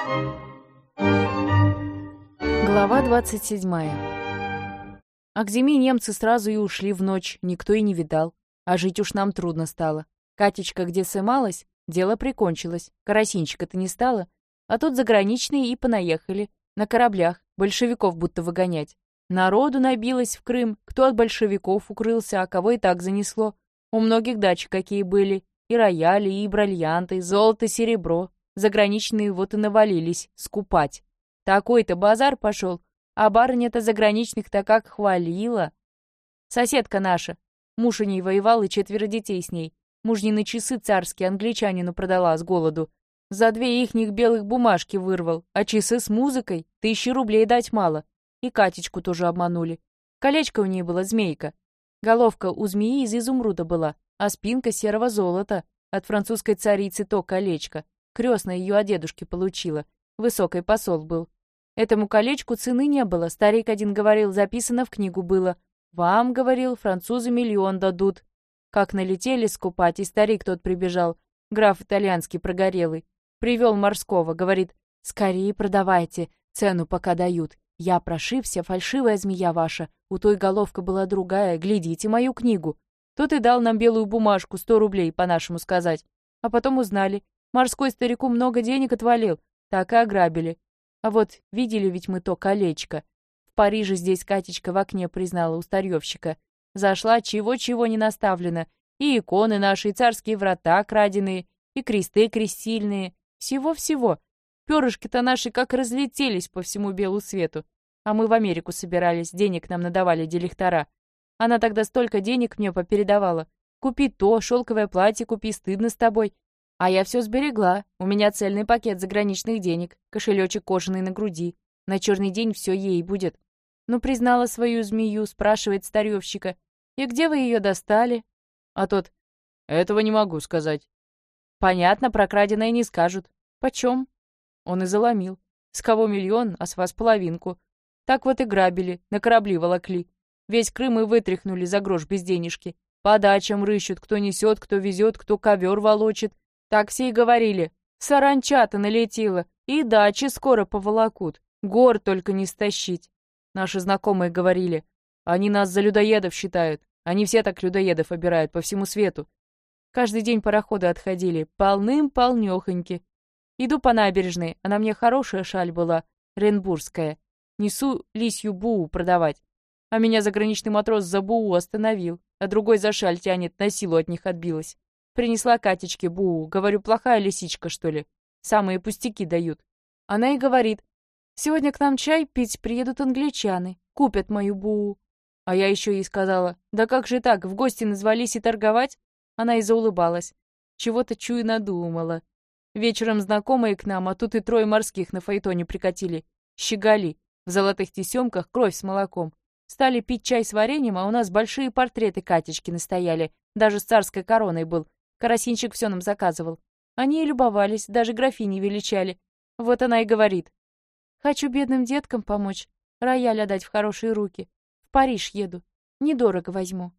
Глава 27. А к зиме немцы сразу и ушли в ночь, никто и не видал. А жить уж нам трудно стало. Катечка где сымалась, дело прикончилось. Карасинчика-то не стало. А тут заграничные и понаехали. На кораблях, большевиков будто выгонять. Народу набилось в Крым, кто от большевиков укрылся, а кого и так занесло. У многих дачи какие были. И рояли, и бриллианты, золото, серебро. Заграничные вот и навалились скупать. Такой-то базар пошел, а барыня-то заграничных-то как хвалила. Соседка наша, муж у ней воевал и 4 детей с ней. Мужнины часы царские англичанину продала с голоду. За 2 ихних белых бумажки вырвал, а часы с музыкой 1000 рублей дать мало. И Катечку тоже обманули. Колечко у ней было змейка. Головка у змеи из изумруда была, а спинка серого золота. От французской царицы то колечко. Крестная ее от дедушки получила. Высокий посол был. Этому колечку цены не было. Старик один говорил, записано в книгу было. «Вам, — говорил, — французы 1 000 000 дадут». Как налетели скупать, и старик тот прибежал, граф итальянский прогорелый. Привел морского, говорит, «Скорее продавайте, цену пока дают. Я прошибся, фальшивая змея ваша. У той головка была другая, глядите мою книгу». Тот и дал нам белую бумажку, 100 рублей, по-нашему сказать. А потом узнали. Морской старику много денег отвалил, так и ограбили. А вот видели ведь мы то колечко. В Париже здесь Катечка в окне признала у старьевщика. Зашла, чего-чего не наставлено. И иконы наши, и царские врата краденые, и кресты крестильные. Всего-всего. Перышки-то наши как разлетелись по всему белу свету. А мы в Америку собирались, денег нам надавали директора. Она тогда столько денег мне попередавала. Купи то, шелковое платье купи, стыдно с тобой. А я все сберегла. У меня цельный пакет заграничных денег, кошелечек кожаный на груди. На черный день все ей будет. Ну, признала свою змею, спрашивает старьевщика. И где вы ее достали? А тот, этого не могу сказать. Понятно, про краденое не скажут. Почем? Он и заломил. С кого 1 000 000, а с вас половинку. Так вот и грабили, на корабли волокли. Весь Крым и вытряхнули за грош без денежки. По дачам рыщут, кто несет, кто везет, кто ковер волочит. Так все и говорили. Саранча-то налетела, и дачи скоро поволокут. Гор только не стащить. Наши знакомые говорили. Они нас за людоедов считают. Они все так людоедов обирают по всему свету. Каждый день пароходы отходили, полным-полнёхоньки. Иду по набережной, а на мне хорошая шаль была, ренбургская. Несу лисью буу продавать. А меня заграничный матрос за буу остановил, а другой за шаль тянет, на силу от них отбилась. Принесла Катечке буу, говорю, плохая лисичка, что ли? Самые пустяки дают. Она и говорит, сегодня к нам чай пить приедут англичаны, купят мою буу. А я еще ей сказала, да как же так, в гости назвались и торговать? Она и заулыбалась. Чего-то чую надумала. Вечером знакомые к нам, а тут и 3 морских на фаэтоне прикатили. Щеголи, в золотых тесемках, кровь с молоком. Стали пить чай с вареньем, а у нас большие портреты Катечки настояли. Даже с царской короной был. Карасинчик все нам заказывал. Они и любовались, даже графини величали. Вот она и говорит. Хочу бедным деткам помочь, рояль отдать в хорошие руки. В Париж еду. Недорого возьму.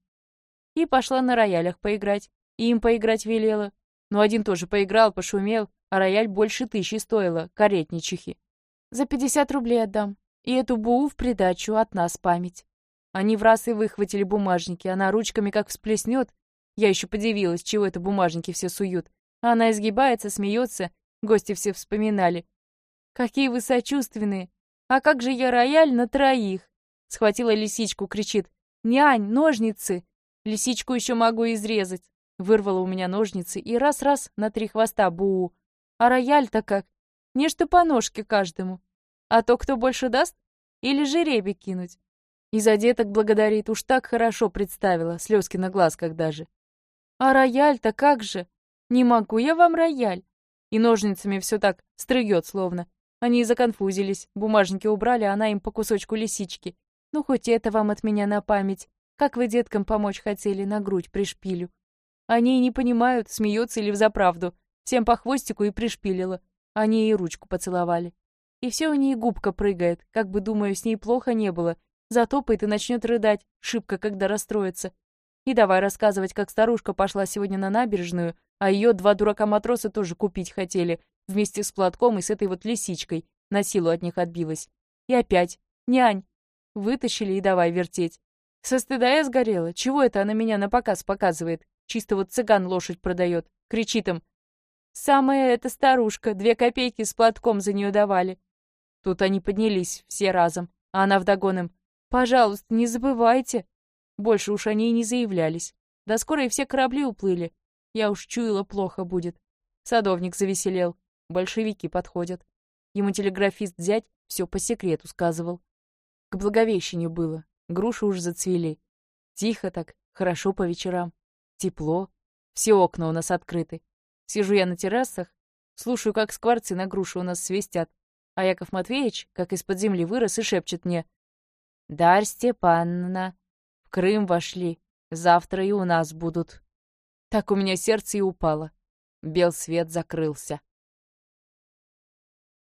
И пошла на роялях поиграть. И им поиграть велела. Но один тоже поиграл, пошумел, а рояль больше 1000 стоило, каретничихи. За 50 рублей отдам. И эту буу в придачу от нас память. Они в раз и выхватили бумажники, она ручками как всплеснет. Я еще подивилась, чего это бумажники все суют. А она изгибается, смеется. Гости все вспоминали. Какие вы сочувственные. А как же я рояль на 3? Схватила лисичку, кричит. Нянь, ножницы. Лисичку еще могу изрезать. Вырвала у меня ножницы и раз-раз на 3 хвоста буу. А рояль-то как? Нечто по ножке каждому. А то, кто больше даст? Или жеребий кинуть? И за деток благодарит, уж так хорошо представила, слезки на глазках даже. А рояль-то как же? Не могу я вам рояль. И ножницами все так стрыгет словно. Они и законфузились, бумажники убрали, а она им по кусочку лисички. Ну, хоть это вам от меня на память. Как вы деткам помочь хотели, на грудь пришпилю. Они и не понимают, смеются или взаправду. Всем по хвостику и пришпилила. Они ей ручку поцеловали. И все у ней губка прыгает, как бы, думаю, с ней плохо не было. Затопает и начнет рыдать, шибко, когда расстроится. И давай рассказывать, как старушка пошла сегодня на набережную, а ее 2 дурака-матроса тоже купить хотели. Вместе с платком и с этой вот лисичкой. На силу от них отбилась. И опять. Нянь. Вытащили и давай вертеть. Со стыда я сгорела. Чего это она меня на показ показывает? Чисто вот цыган лошадь продает. Кричит им. Самая эта старушка, 2 копейки с платком за нее давали. Тут они поднялись все разом, а она вдогон им. Пожалуйста, не забывайте. Больше уж они и не заявлялись. Да скоро и все корабли уплыли. Я уж чуяла, плохо будет. Садовник завеселел. Большевики подходят. Ему телеграфист-зять все по секрету сказывал. К Благовещению было. Груши уж зацвели. Тихо так, хорошо по вечерам. Тепло. Все окна у нас открыты. Сижу я на террасах, слушаю, как скворцы на груши у нас свистят. А Яков Матвеевич, как из-под земли вырос, и шепчет мне. «Дарь Степановна, в Крым вошли. Завтра и у нас будут». Так у меня сердце и упало. Бел свет закрылся.